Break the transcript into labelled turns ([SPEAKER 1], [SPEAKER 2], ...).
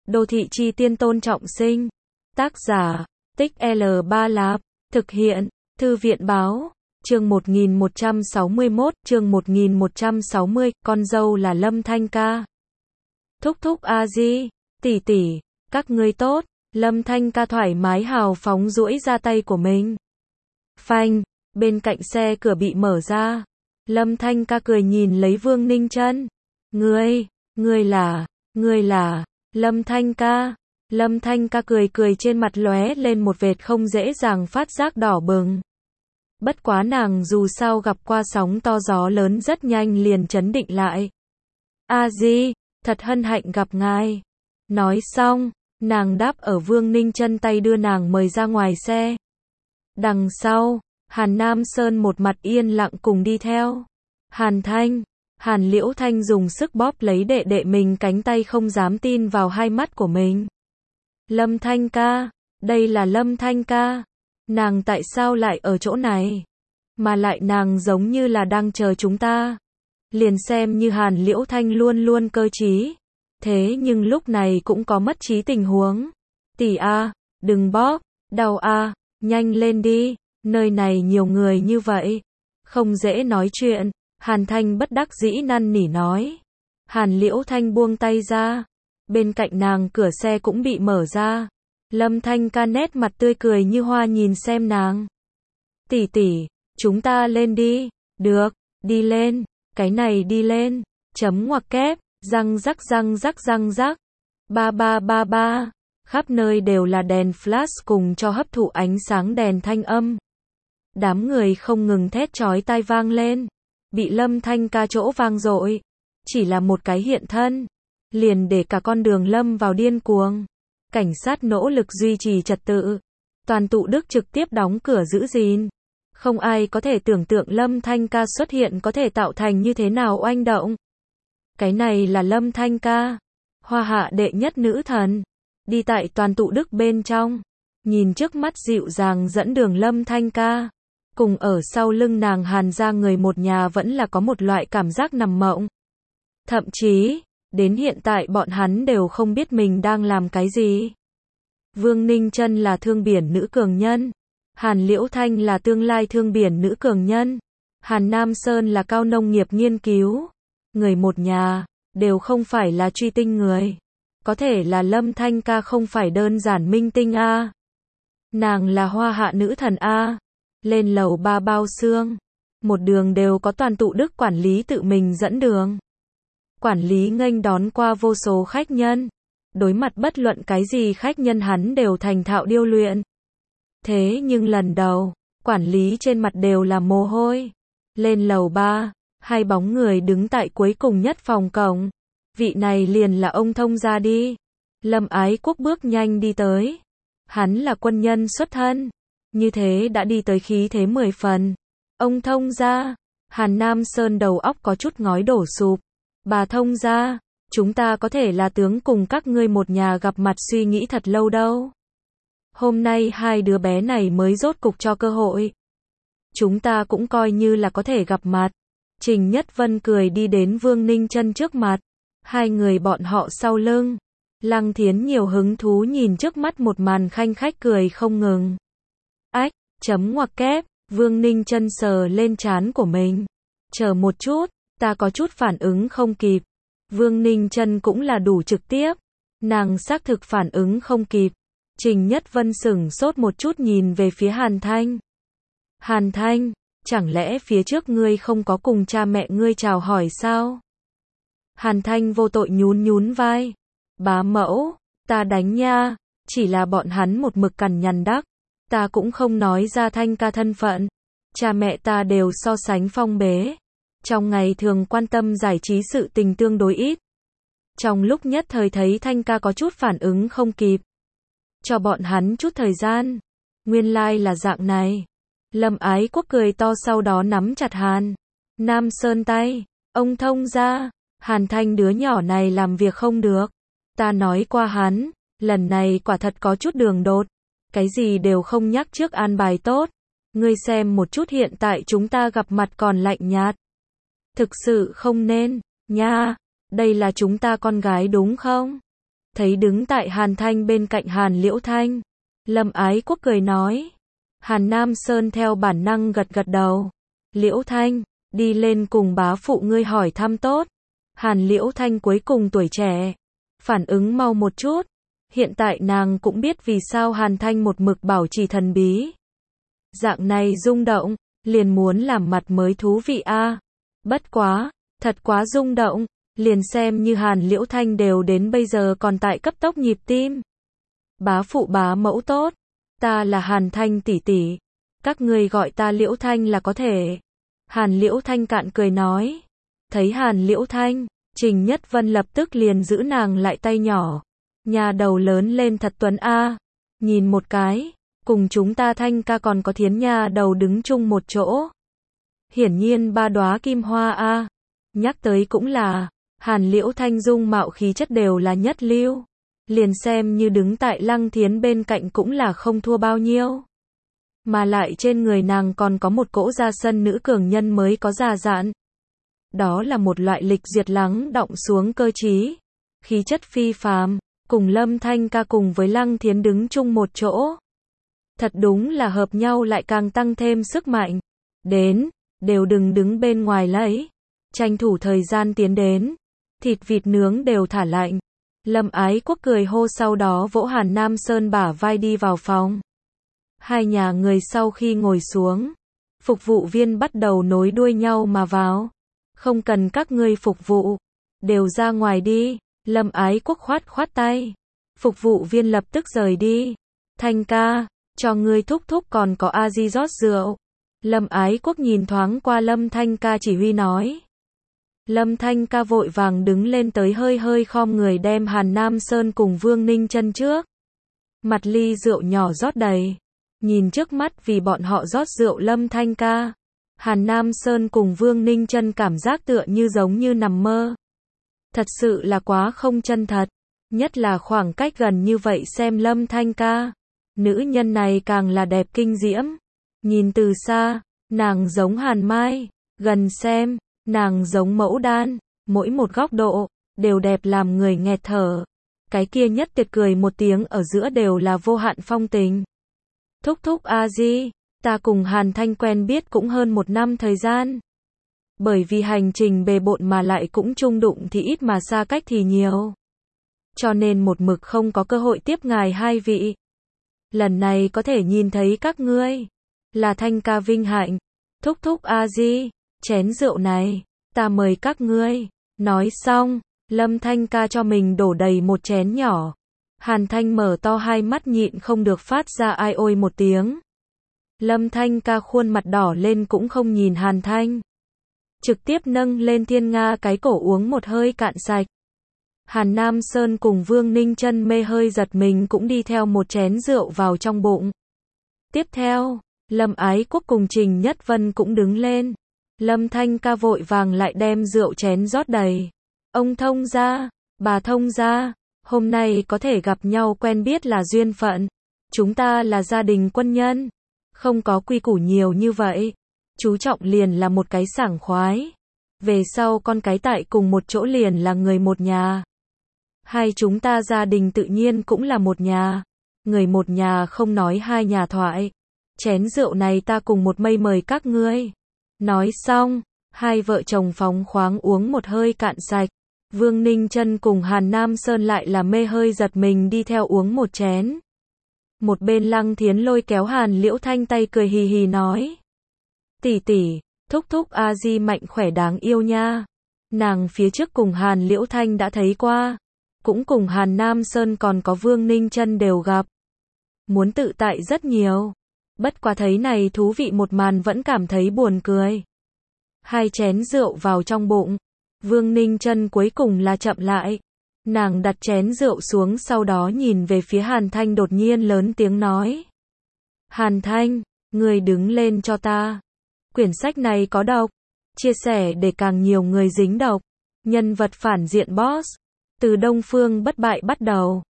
[SPEAKER 1] Đô thị chi tiên Tôn Trọng Sinh. Tác giả, Tích L3 Lạp. Thực hiện, Thư viện báo. Chương 1161, chương 1160, con dâu là Lâm Thanh Ca. Thúc thúc a di, tỷ tỷ, các ngươi tốt. Lâm Thanh Ca thoải mái hào phóng duỗi ra tay của mình. Phanh, bên cạnh xe cửa bị mở ra. Lâm Thanh Ca cười nhìn lấy Vương Ninh Trân. Ngươi là, Lâm Thanh Ca. Lâm Thanh Ca cười trên mặt lóe lên một vệt không dễ dàng phát giác đỏ bừng. Bất quá nàng dù sao gặp qua sóng to gió lớn rất nhanh liền trấn định lại. A di, thật hân hạnh gặp ngài. Nói xong, nàng đáp ở Vương Ninh Trân tay đưa nàng mời ra ngoài xe. Đằng sau, Hàn Nam Sơn một mặt yên lặng cùng đi theo. Hàn Liễu Thanh dùng sức bóp lấy đệ đệ mình cánh tay không dám tin vào hai mắt của mình. Lâm Thanh Ca, đây là Lâm Thanh Ca. Nàng tại sao lại ở chỗ này? Mà lại nàng giống như là đang chờ chúng ta. Liền xem như Hàn Liễu Thanh luôn luôn cơ trí. Thế nhưng lúc này cũng có mất trí tình huống. Tỷ a, đừng bóp, đau a, nhanh lên đi, nơi này nhiều người như vậy. Không dễ nói chuyện, Hàn Thanh bất đắc dĩ năn nỉ nói. Hàn Liễu Thanh buông tay ra. Bên cạnh nàng cửa xe cũng bị mở ra. Lâm Thanh Ca nét mặt tươi cười như hoa nhìn xem nàng. Tỷ tỷ, chúng ta lên đi. Được, đi lên, cái này đi lên. Chấm ngoặc kép, răng rắc. Ba. Khắp nơi đều là đèn flash cùng cho hấp thụ ánh sáng đèn thanh âm. Đám người không ngừng thét chói tai vang lên. Bị Lâm Thanh Ca chỗ vang dội. Chỉ là một cái hiện thân. Liền để cả con đường lâm vào điên cuồng. Cảnh sát nỗ lực duy trì trật tự. Toàn tụ Đức trực tiếp đóng cửa giữ gìn. Không ai có thể tưởng tượng Lâm Thanh Ca xuất hiện có thể tạo thành như thế nào oanh động. Cái này là Lâm Thanh Ca, hoa hạ đệ nhất nữ thần. Đi tại toàn tụ Đức bên trong. Nhìn trước mắt dịu dàng dẫn đường Lâm Thanh Ca. Cùng ở sau lưng nàng Hàn ra người một nhà vẫn là có một loại cảm giác nằm mộng. Thậm chí, đến hiện tại bọn hắn đều không biết mình đang làm cái gì. Vương Ninh Trân là thương biển nữ cường nhân. Hàn Liễu Thanh là tương lai thương biển nữ cường nhân. Hàn Nam Sơn là cao nông nghiệp nghiên cứu. Người một nhà, đều không phải là truy tinh người. Có thể là Lâm Thanh Ca không phải đơn giản minh tinh a. Nàng là hoa hạ nữ thần a. Lên lầu 3 bao xương. Một đường đều có toàn tụ Đức quản lý tự mình dẫn đường. Quản lý nghênh đón qua vô số khách nhân. Đối mặt bất luận cái gì khách nhân hắn đều thành thạo điêu luyện. Thế nhưng lần đầu, quản lý trên mặt đều là mồ hôi. Lên lầu 3, hai bóng người đứng tại cuối cùng nhất phòng cổng. Vị này liền là ông thông gia đi. Lâm Ái Quốc bước nhanh đi tới. Hắn là quân nhân xuất thân. Như thế đã đi tới khí thế 10 phần. Ông thông gia. Hàn Nam Sơn đầu óc có chút ngói đổ sụp. Bà thông gia, chúng ta có thể là tướng cùng các ngươi một nhà gặp mặt suy nghĩ thật lâu đâu. Hôm nay hai đứa bé này mới rốt cục cho cơ hội. Chúng ta cũng coi như là có thể gặp mặt. Trình Nhất Vân cười đi đến Vương Ninh Trân trước mặt. Hai người bọn họ sau lưng. Lăng Thiến nhiều hứng thú nhìn trước mắt một màn khanh khách cười không ngừng. Ách, chấm ngoặc kép, Vương Ninh Trân sờ lên trán của mình. Chờ một chút, ta có chút phản ứng không kịp. Vương Ninh Trân cũng là đủ trực tiếp. Nàng xác thực phản ứng không kịp. Trình Nhất Vân sửng sốt một chút nhìn về phía Hàn Thanh. Hàn Thanh, chẳng lẽ phía trước ngươi không có cùng cha mẹ ngươi chào hỏi sao? Hàn Thanh vô tội nhún vai. Bá mẫu, ta đánh nha, chỉ là bọn hắn một mực cằn nhằn đắc. Ta cũng không nói ra Thanh Ca thân phận. Cha mẹ ta đều so sánh phong bế. Trong ngày thường quan tâm giải trí sự tình tương đối ít. Trong lúc nhất thời thấy Thanh Ca có chút phản ứng không kịp. Cho bọn hắn chút thời gian. Nguyên lai là dạng này. Lâm Ái Quốc cười to sau đó nắm chặt Hàn Nam Sơn tay. Ông thông gia, Hàn Thanh đứa nhỏ này làm việc không được. Ta nói qua hắn, lần này quả thật có chút đường đột. Cái gì đều không nhắc trước an bài tốt. Ngươi xem một chút hiện tại chúng ta gặp mặt còn lạnh nhạt. Thực sự không nên, nha, đây là chúng ta con gái đúng không? thấy đứng tại Hàn Thanh bên cạnh Hàn Liễu Thanh. Lâm Ái Quốc cười nói. Hàn Nam Sơn theo bản năng gật gật đầu. Liễu Thanh, đi lên cùng bá phụ ngươi hỏi thăm tốt. Hàn Liễu Thanh cuối cùng tuổi trẻ, phản ứng mau một chút. Hiện tại nàng cũng biết vì sao Hàn Thanh một mực bảo trì thần bí. Dạng này rung động, liền muốn làm mặt mới thú vị a. Bất quá, thật quá rung động, liền xem như Hàn Liễu Thanh đều đến bây giờ còn tại cấp tốc nhịp tim. Bá phụ bá mẫu tốt, ta là Hàn Thanh tỷ tỷ, các ngươi gọi ta Liễu Thanh là có thể. Hàn Liễu Thanh cạn cười nói. Thấy Hàn Liễu Thanh, Trình Nhất Vân lập tức liền giữ nàng lại tay nhỏ. Nhà đầu lớn lên thật tuấn a. Nhìn một cái, cùng chúng ta Thanh ca còn có Thiến nhà đầu đứng chung một chỗ. Hiển nhiên ba đóa kim hoa a. Nhắc tới cũng là, Hàn Liễu Thanh dung mạo khí chất đều là nhất lưu. Liền xem như đứng tại Lăng Thiến bên cạnh cũng là không thua bao nhiêu. Mà lại trên người nàng còn có một cỗ ra sân nữ cường nhân mới có già dạn. Đó là một loại lịch duyệt lắng đọng xuống cơ trí, khí chất phi phàm, cùng Lâm Thanh ca cùng với Lăng Thiến đứng chung một chỗ. Thật đúng là hợp nhau lại càng tăng thêm sức mạnh. Đến, đều đừng đứng bên ngoài lấy. Tranh thủ thời gian tiến đến. Thịt vịt nướng đều thả lạnh. Lâm Ái Quốc cười hô sau đó vỗ Hàn Nam Sơn bả vai đi vào phòng. Hai nhà người sau khi ngồi xuống, phục vụ viên bắt đầu nối đuôi nhau mà vào. Không cần các ngươi phục vụ, đều ra ngoài đi. Lâm Ái Quốc khoát khoát tay. Phục vụ viên lập tức rời đi. Thanh ca, cho ngươi thúc thúc còn có a di rót rượu. Lâm Ái Quốc nhìn thoáng qua Lâm Thanh ca chỉ huy nói. Lâm Thanh ca vội vàng đứng lên tới hơi hơi khom người đem Hàn Nam Sơn cùng Vương Ninh chân trước. Mặt ly rượu nhỏ rót đầy. Nhìn trước mắt vì bọn họ rót rượu Lâm Thanh ca. Hàn Nam Sơn cùng Vương Ninh chân cảm giác tựa như giống như nằm mơ. Thật sự là quá không chân thật. Nhất là khoảng cách gần như vậy xem Lâm Thanh ca. Nữ nhân này càng là đẹp kinh diễm. Nhìn từ xa, nàng giống Hàn Mai. Gần xem, nàng giống Mẫu Đan. Mỗi một góc độ, đều đẹp làm người nghẹt thở. Cái kia nhất tuyệt cười một tiếng ở giữa đều là vô hạn phong tình. Thúc thúc a di, ta cùng Hàn Thanh quen biết cũng hơn 1 năm thời gian. Bởi vì hành trình bề bộn mà lại cũng chung đụng thì ít mà xa cách thì nhiều. Cho nên một mực không có cơ hội tiếp ngài hai vị. Lần này có thể nhìn thấy các ngươi, là Thanh ca vinh hạnh. Thúc thúc a di, chén rượu này, ta mời các ngươi. Nói xong, Lâm Thanh ca cho mình đổ đầy một chén nhỏ. Hàn Thanh mở to hai mắt nhịn không được phát ra ai ôi một tiếng. Lâm Thanh ca khuôn mặt đỏ lên cũng không nhìn Hàn Thanh. Trực tiếp nâng lên thiên nga cái cổ uống một hơi cạn sạch. Hàn Nam Sơn cùng Vương Ninh chân mê hơi giật mình cũng đi theo một chén rượu vào trong bụng. Tiếp theo, Lâm Ái Quốc cùng Trình Nhất Vân cũng đứng lên. Lâm Thanh ca vội vàng lại đem rượu chén rót đầy. Ông thông gia, bà thông gia, hôm nay có thể gặp nhau quen biết là duyên phận. Chúng ta là gia đình quân nhân. Không có quy củ nhiều như vậy. Chú trọng liền là một cái sảng khoái. Về sau con cái tại cùng một chỗ liền là người một nhà. Hai chúng ta gia đình tự nhiên cũng là một nhà. Người một nhà không nói hai nhà thoại. Chén rượu này ta cùng một mây mời các ngươi. Nói xong, hai vợ chồng phóng khoáng uống một hơi cạn sạch. Vương Ninh chân cùng Hàn Nam Sơn lại là mê hơi giật mình đi theo uống một chén. Một bên Lăng Thiến lôi kéo Hàn Liễu Thanh tay cười hì hì nói. Tỷ tỷ, thúc thúc a di mạnh khỏe đáng yêu nha. Nàng phía trước cùng Hàn Liễu Thanh đã thấy qua. Cũng cùng Hàn Nam Sơn còn có Vương Ninh chân đều gặp. Muốn tự tại rất nhiều. Bất quá thấy này thú vị một màn vẫn cảm thấy buồn cười. Hai chén rượu vào trong bụng. Vương Ninh chân cuối cùng là chậm lại. Nàng đặt chén rượu xuống sau đó nhìn về phía Hàn Thanh đột nhiên lớn tiếng nói. Hàn Thanh, người đứng lên cho ta. Quyển sách này có độc. Chia sẻ để càng nhiều người dính độc. Nhân vật phản diện boss. Từ Đông Phương bất bại bắt đầu.